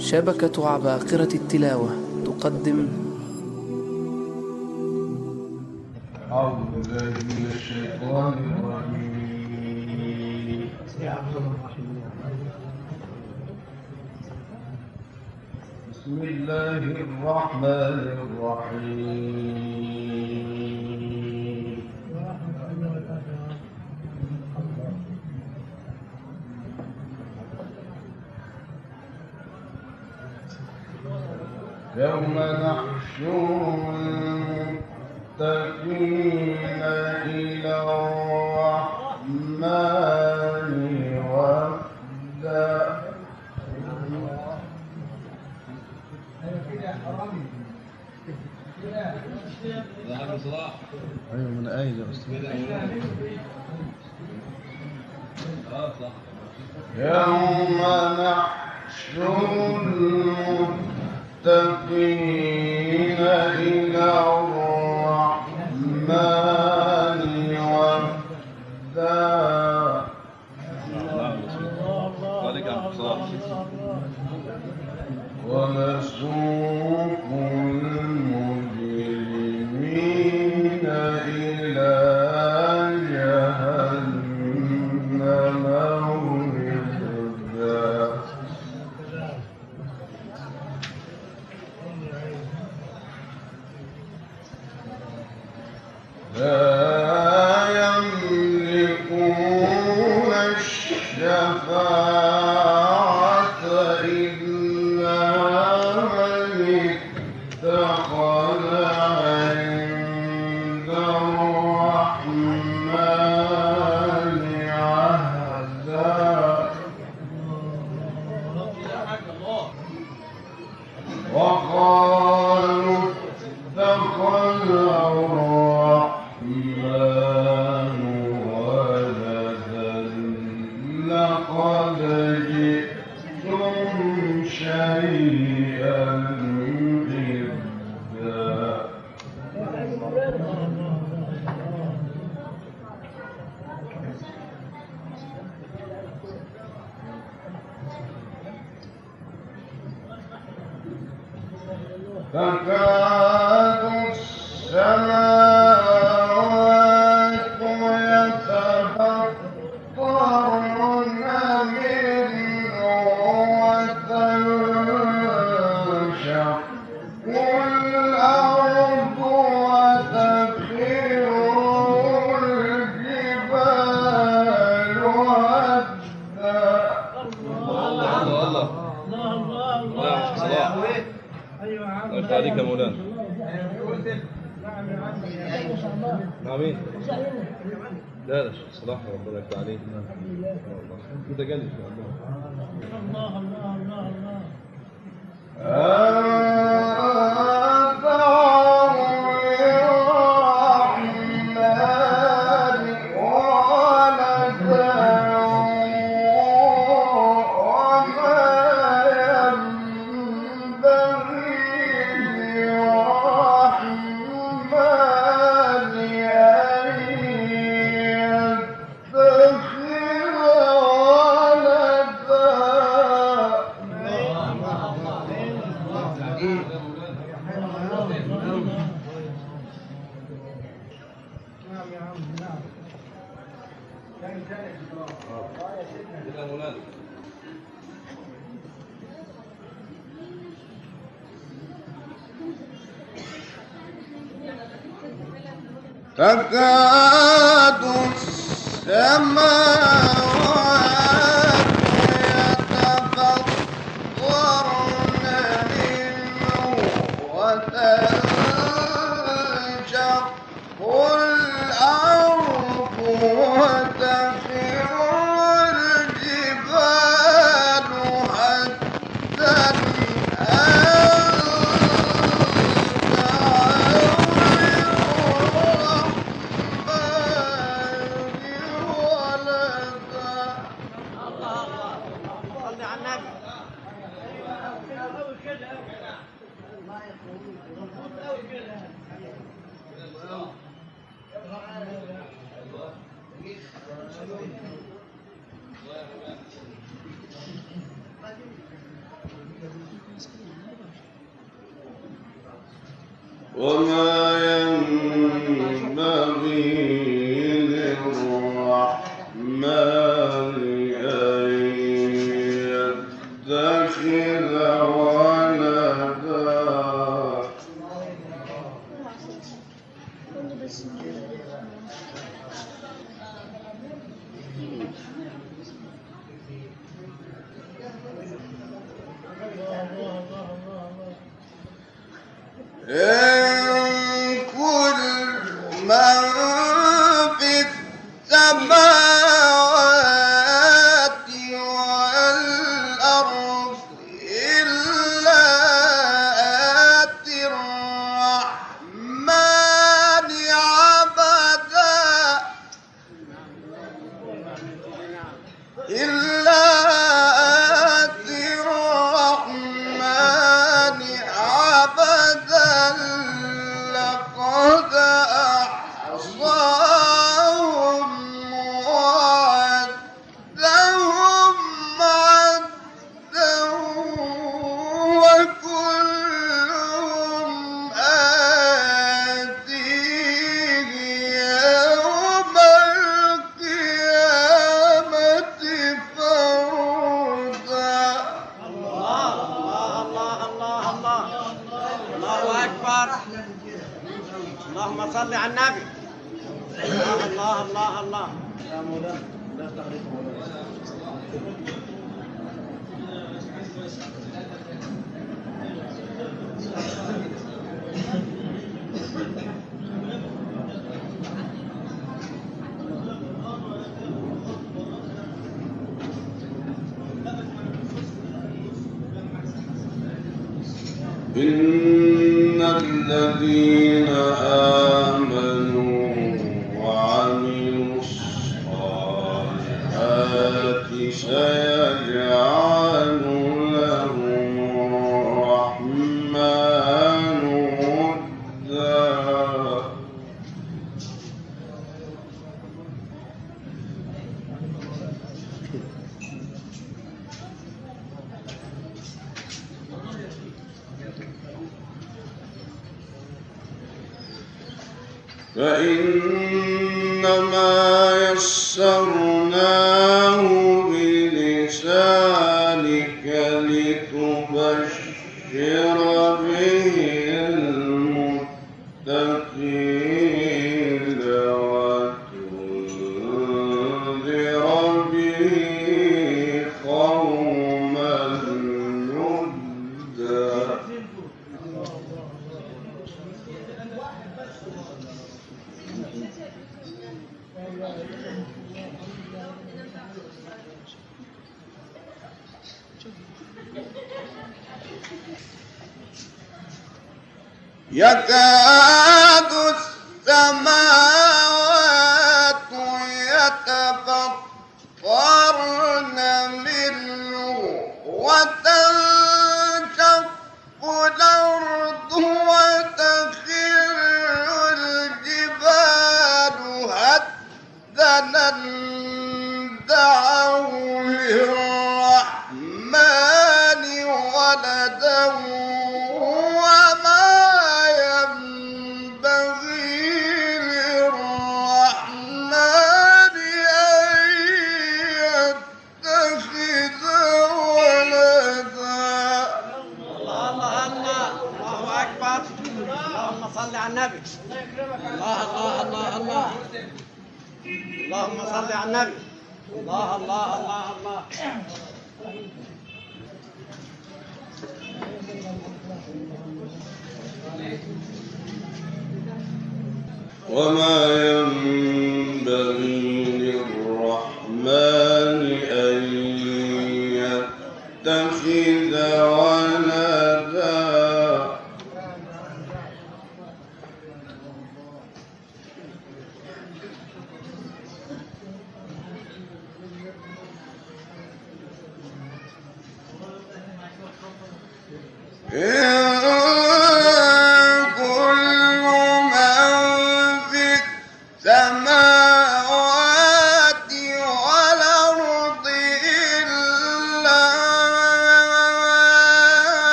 شبكة عباقرة التلاوة تقدم أعوذ بالله من الشيطان الرجيم. بسم الله الرحمن الرحيم. يوم نحشر المتقين إلى الرحمن وفدا. أيوة من أين يا أستاذ؟ يوم نحشر المتقين إلى الرحمن وفدا. ونسوق المجرمين إلى جهنم وردا. لا يملكون الشفاعة إلا من اتخذ عند الرحمن عهدا. وقالوا اتخذ الرحمن ولدا لقد جئتم شيئا إدا. تكاد السماوات يتفطرن منه وتنشق الأرض وتخر الجبال هدا. الله عليك يا مولانا. مين؟ لا لا صلاح ربنا يفتح عليك. انت جالس يا الله الله الله تكاد السماوات يتفطرن منه وتنشق الأرض وتخر الجبال هدا أن دعوا للرحمن ولدا. وما ينبغي للرحمن أن يتخذ ولدا. إن كل من في السماوات والأرض إلا آتي الرحمن عبدا. إلا آتي الرحمن عبدا لقد أحصاهم وعدهم عدا وكلهم آتيه يوم القيامة فردا. الله الله الله الله الله أكبر. اللهم صل على النبي. الله الله الله الله. إن الذين آمنوا وعملوا الصالحات سيجعل لهم الرحمن ودا. فإنما يسرناه بلسانك لتبشر به المتقين وتنذر به قوما لدا. يكاد السماوات يتفطرن منه وتنشق الأرض وتخر الجبال هدا أن دعوا للرحمن ولدا وما ينبغي للرحمن أن يتخذ ولدا. الله الله الله. الله أكبر. اللهم صل على النبي. الله الله الله الله. اللهم صل على النبي. الله الله الله الله. وما ينبغي للرحمن أن يتخذ ولدا.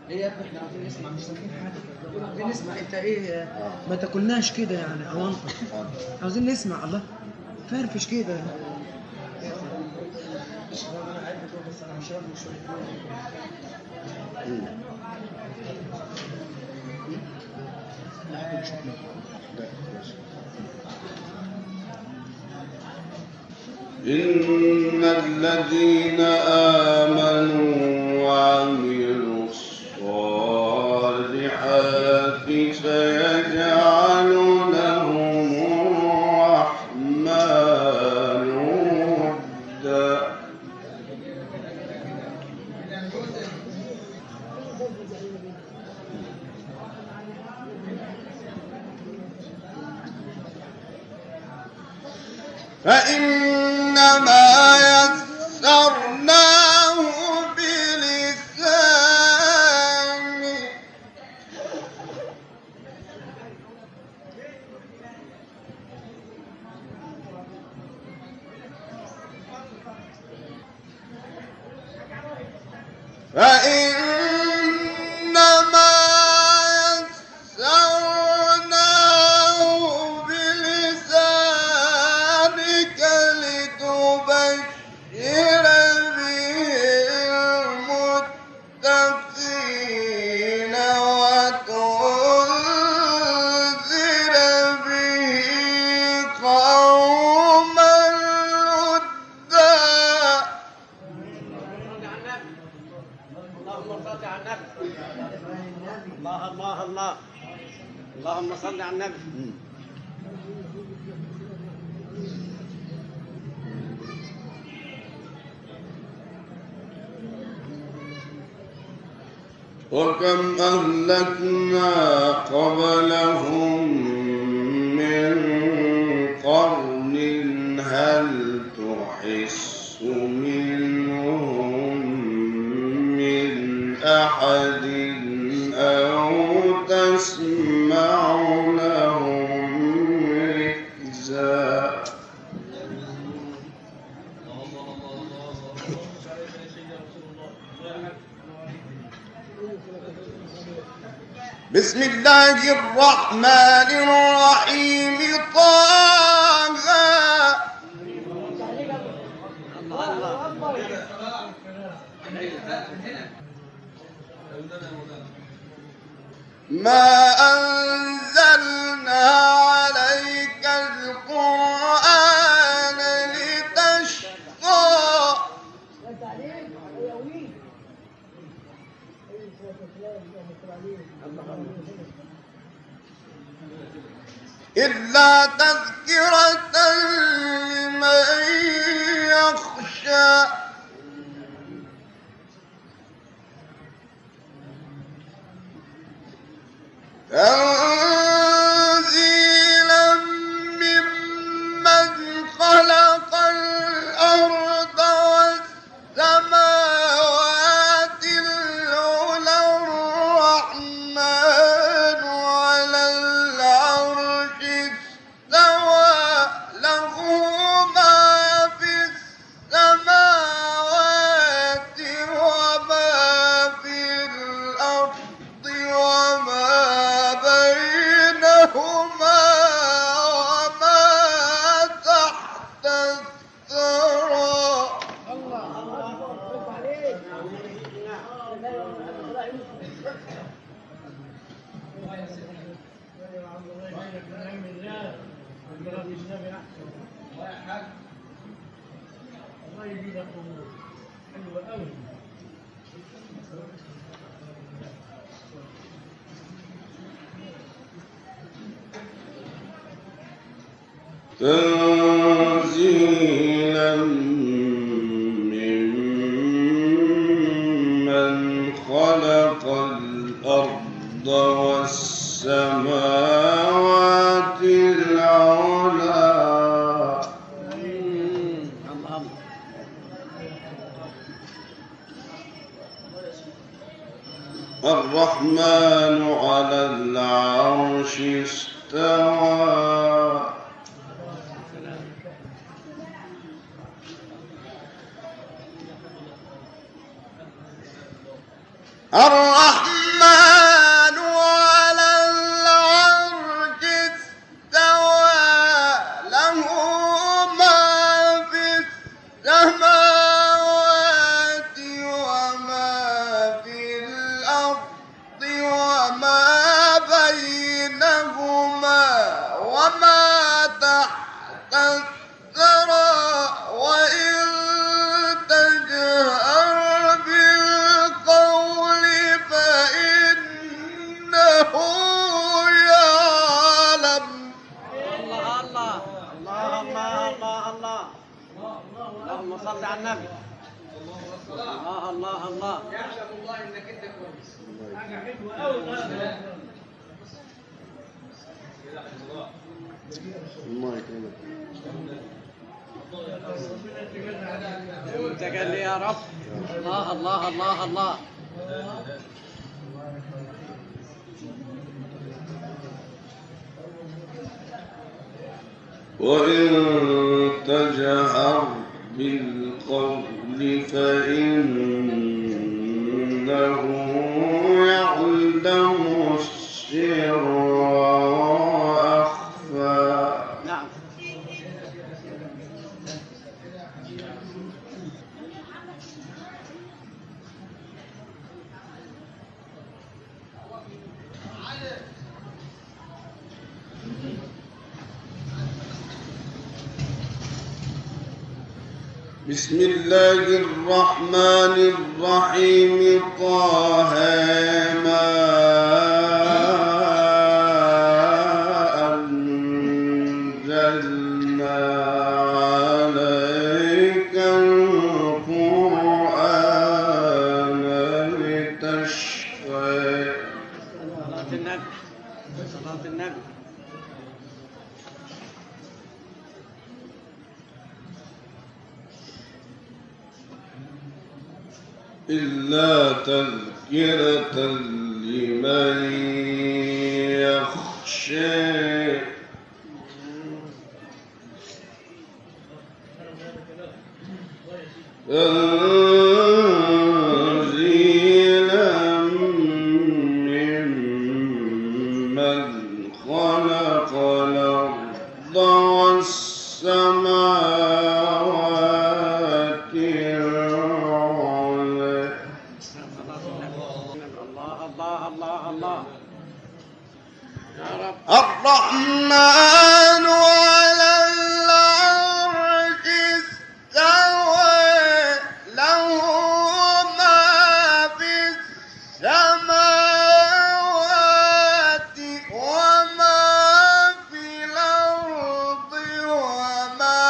ايه يا ابني احنا عايزين نسمع مش سامعين حاجه. عايزين نسمع انت ايه ما تاكلناش كده يعني اوانطه. عاوزين نسمع الله فرفش كده. انا عارف بس انا مش راضي شويه. إن الذين آمنوا وعملوا الصالحات سيجعل لهم الرحمن ودا. فإنما يسرناه بلسانه فإنما يسرناه بلسانك لتبشر به المتقين وتنذر به قوما لدا. اللهم صل على النبي. الله الله الله. اللهم صل على النبي. وكم أهلكنا قبلهم من قرن هل تحس منهم من أحد أو تسمع لهم ركزا. بسم الله الرحمن الرحيم. طه ما أنزلنا عليك القرآن لتشقى إلا تذكرة لمن يخشى. تنزيلا ممن خلق الأرض والسماوات العلى. الرحمن على العرش استوى له ما في السماوات وما في الأرض وما بينهما وما تحت الثرى. تنزيلا ممن خلق الأرض والسماوات العلى. الرحمن على العرش استوى. الرحمن على العرش استوى له ما في السماوات وما في الأرض وما بينهما وما تحت الثرى وإن تجهر بالقول فإنه يعلم. الله الله الله الله الله الله. اللهم صل على النبي. الله الله الله. يعلم الله انك انت كويس. الله يكرمك. تجلي يا رب. الله الله الله الله. وإن تجهر بالقول فإنه يعلم السر وأخفى. نعم. بسم الله الرحمن الرحيم. طه ما أنزلنا عليك القرآن لتشقى. صلاة النبي. صلاة النبي. إلا تذكرة لمن يخشى. تنزيلا ممن خلق الأرض والسماوات العلى. الله الله الله الله. يا رب. الرحمن على العرش استوى له ما في السماوات وما في الأرض وما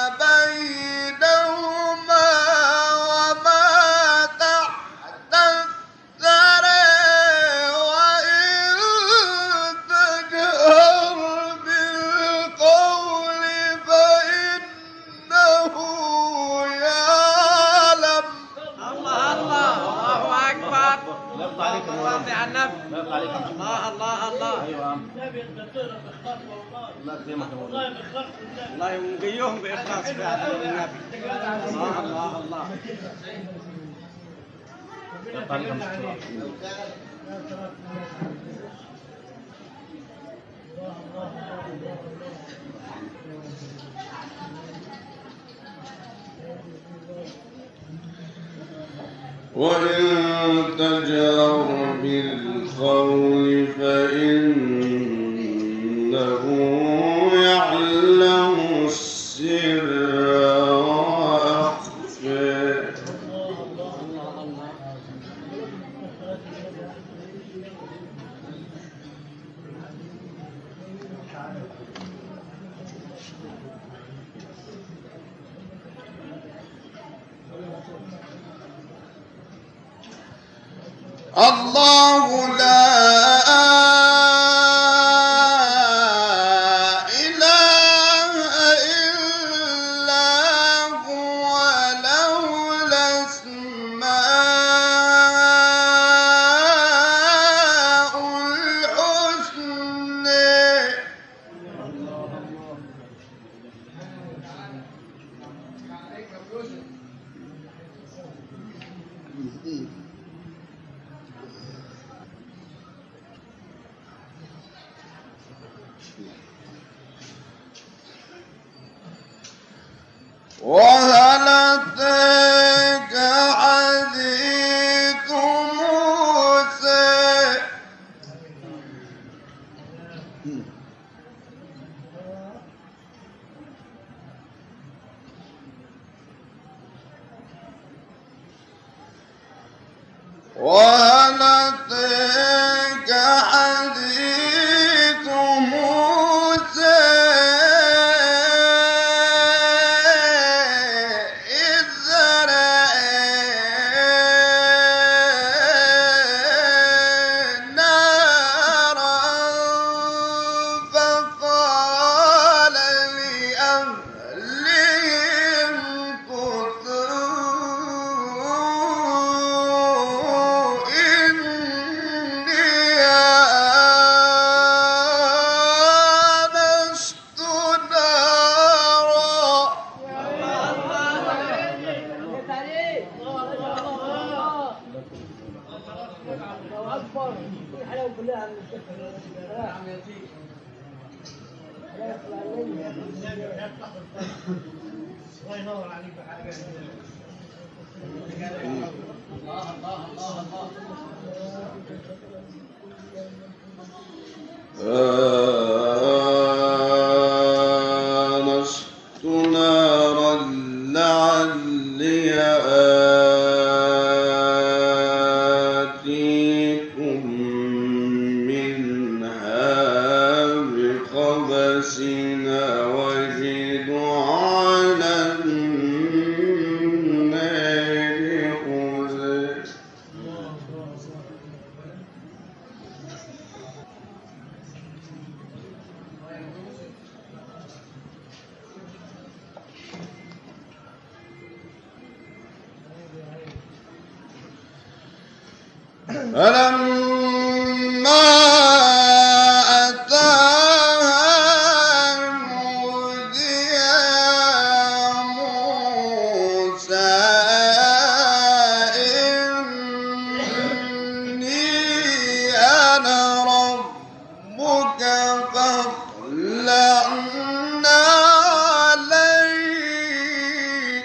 بينهما وما تحت الثرى وإن تجهر بالقول فإنه يعلم. الله الله. الله أكبر. صل على النبي. الله الله الله. الله ينقيهم بإخلاص فعلا النبي. الله الله الله. وإن تجهر بالقول فإنه يعلم السر وأخفى. الله لا إله إلا هو له الأسماء الحسنى. وهل أتاك حديث موسى وهل أتاك حديث موسى إذ رأى نارا فقال لأهلهم كثوا إني آنست نارا آنست نارا لعلي آتيكم منها بقبس وجد على النار هدى فلما أتاها نودي يا موسى إني أنا ربك فاخلع عليك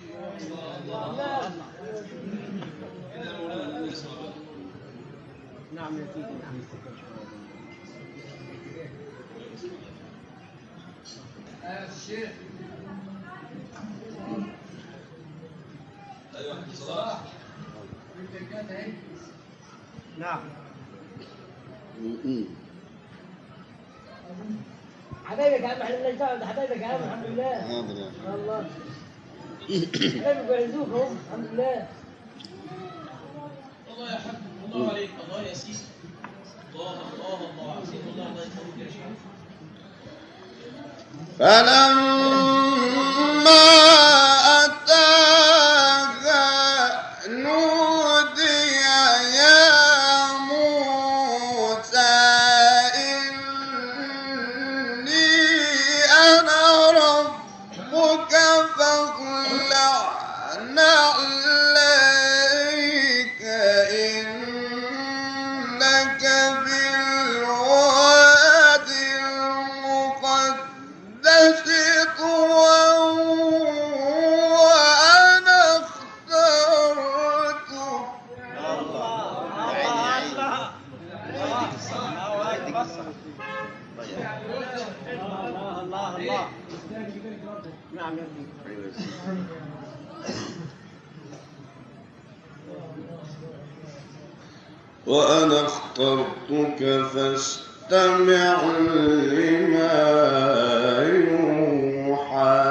نعم يا سيدي نعم. نعم حبايبك يا عم احنا مالناش دعوه، ده حبايبك يا عم الحمد لله. والله حبايبك بيعزوك اهو الحمد لله. الله يا حاج الله عليك الله يا سيدي الله الله الله عظيم الله الله يخليك يا شيخ. فلما أتاها نودي يا موسى إني أنا ربك فاخلع عليك إنك بالوادي المقدس طوى وأنا اخترتك الله الله. نعم يا سيدي. وأنا اخترتك فاستمع لما يوحى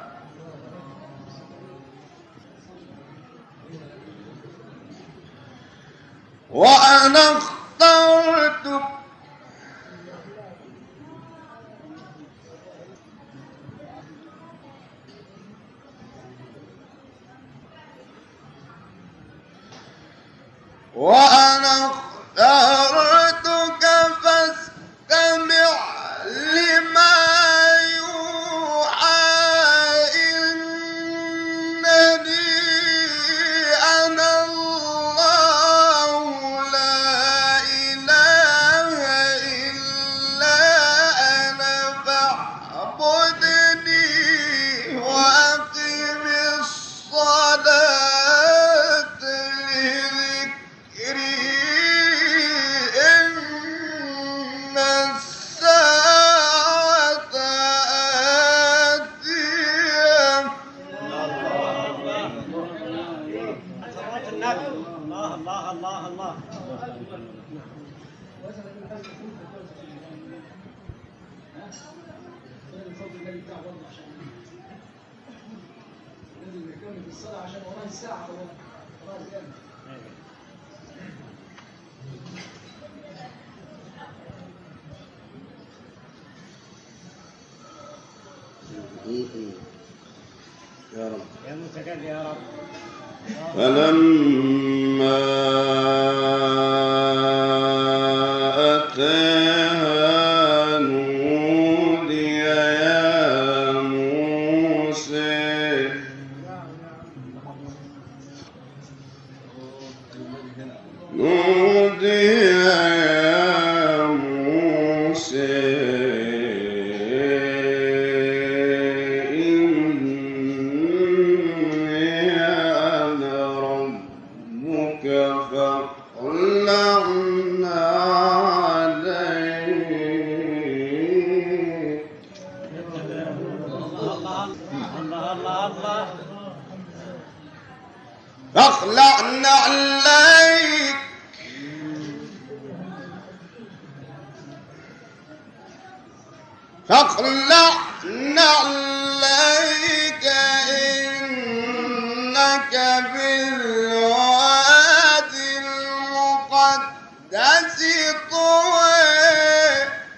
وأنا اخترتك وأنا اخترتك فاستمع لما يوحى إنني أنا الله لا إله إلا أنا فاعبدني وأقم النبي. الله الله الله الله. يا رب يا متكبر يا رب. فلما أتاها نودي يا موسى نودي يا موسى أخلعنا عليك فاخلعنا عليك إنك بالوادي المقدس طوى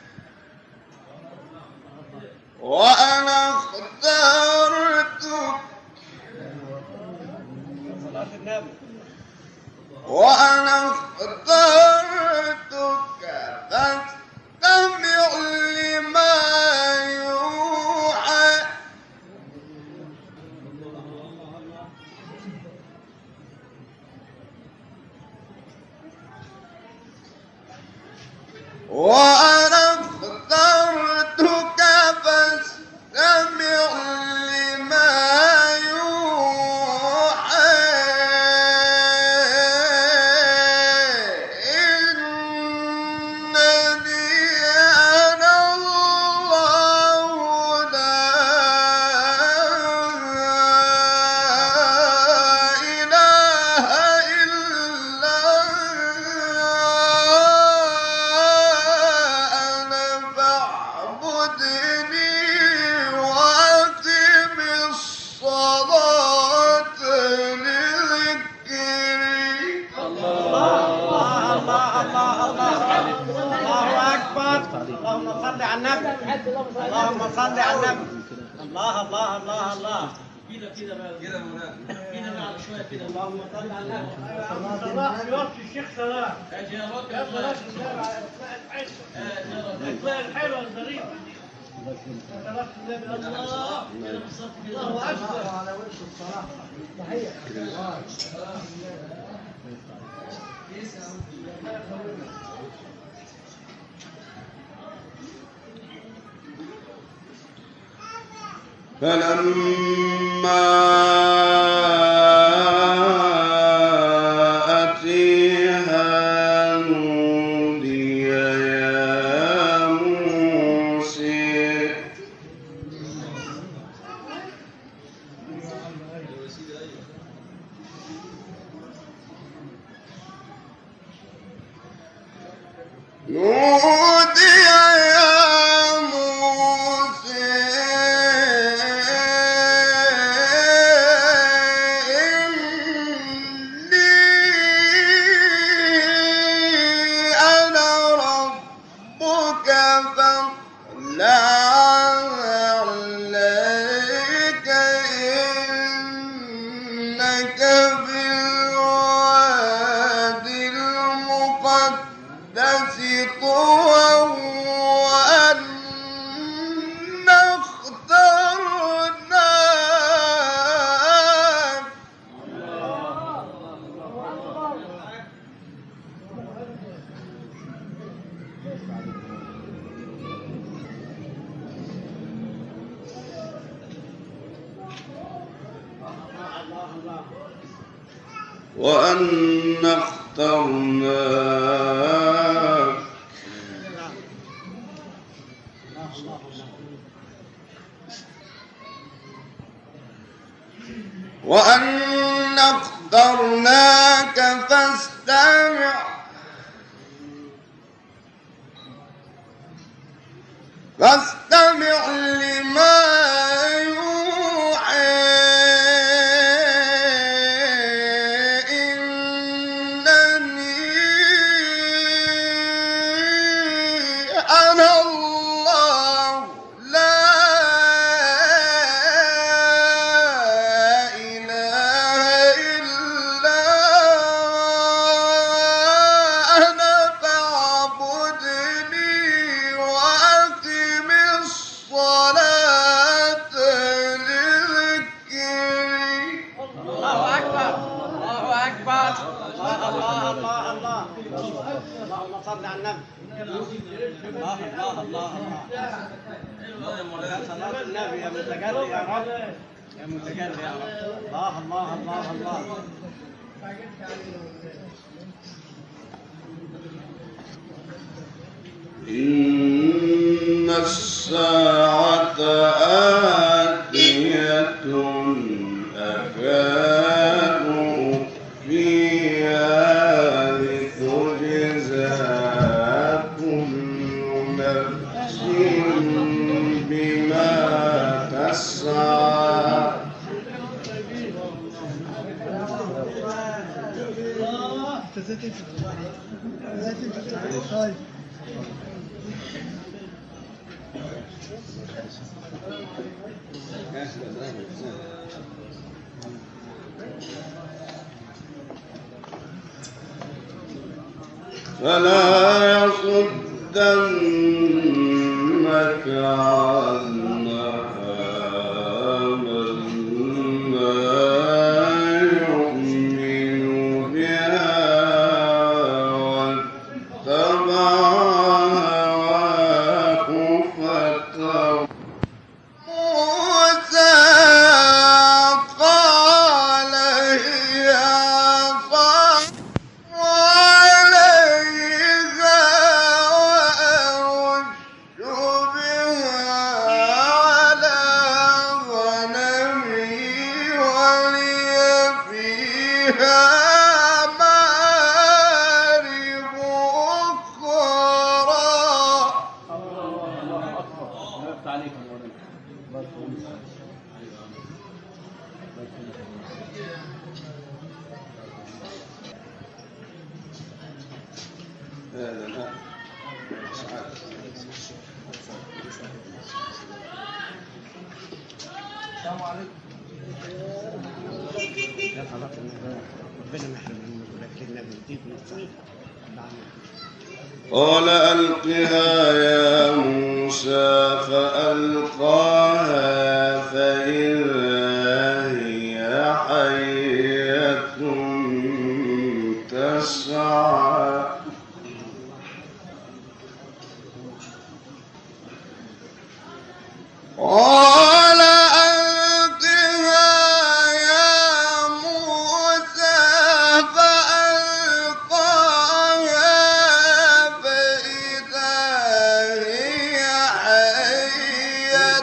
وأنا اخترتك وأنا اخترتك فاستمع لما يوحى وأنا اخترتك فاستمع لما يوحى اللهم صل على النبي. اللهم صل على النبي. الله الله الله الله. كده كده بقى كده مولانا كده بقى شويه كده. اللهم صل على النبي. صلاح في وقت الشيخ صلاح. يا جيران يا صلاح الأسماء الحلوة الظريفة دي. صلاح النبي الله كده بالظبط كده. الله أكبر على وجه الصلاح. صحيح. فلما أتيها نودي يا موسى نودي يا موسى وأنا اخترناك وأنا اخترناك فاستمع لما يوحى إنني أنا الله لا إله إلا أنا فاعبدني وأقم الصلاة لذكري. الله أكبر الله أكبر الله الله الله الله اللهم صل على النبي. الله الله الله الله يا صلاة النبي يا متجلي يا رب يا متجلي يا رب. الله الله الله الله إن الساعة آتية أكاد أخفيها لتجزى كل نفس بما تسعى. فلا يصدنك عنها من لا يؤمن بها واتبع هواه فتردى. موسى قال يا قوم عليها وأرش بها على غنمي ولي فيها مآرب أخرى. قال ألقها يا موسى فألقاها فإذا هي حية تسعى. قال ألقها يا موسى فألقاها فإذا هي حية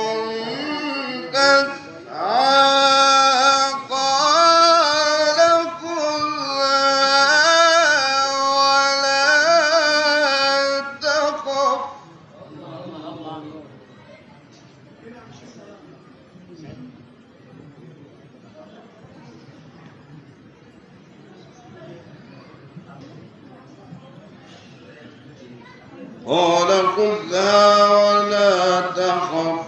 تسعى. قال خذها ولا تخف قال خذها ولا تخف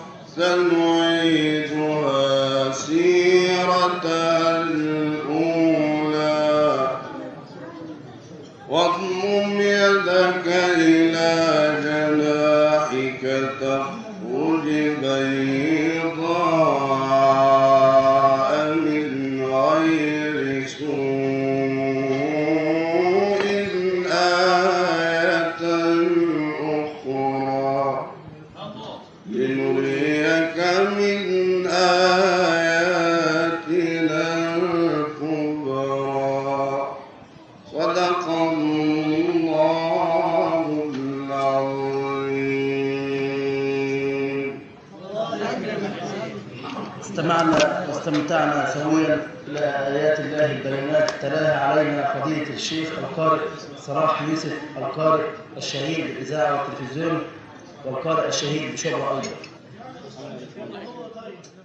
سنعيدها سيرتها الأولى واضمم يدك إلى جناحك تخرج بيضاء من غير سوء آية أخرى لنريك واستمتعنا سويا إلى آيات الله البينات تلاها علينا فضيلة الشيخ القارئ صلاح يوسف، القارئ الشهيد بالإذاعة والتلفزيون، والقارئ الشهيد بشبرا أيضا.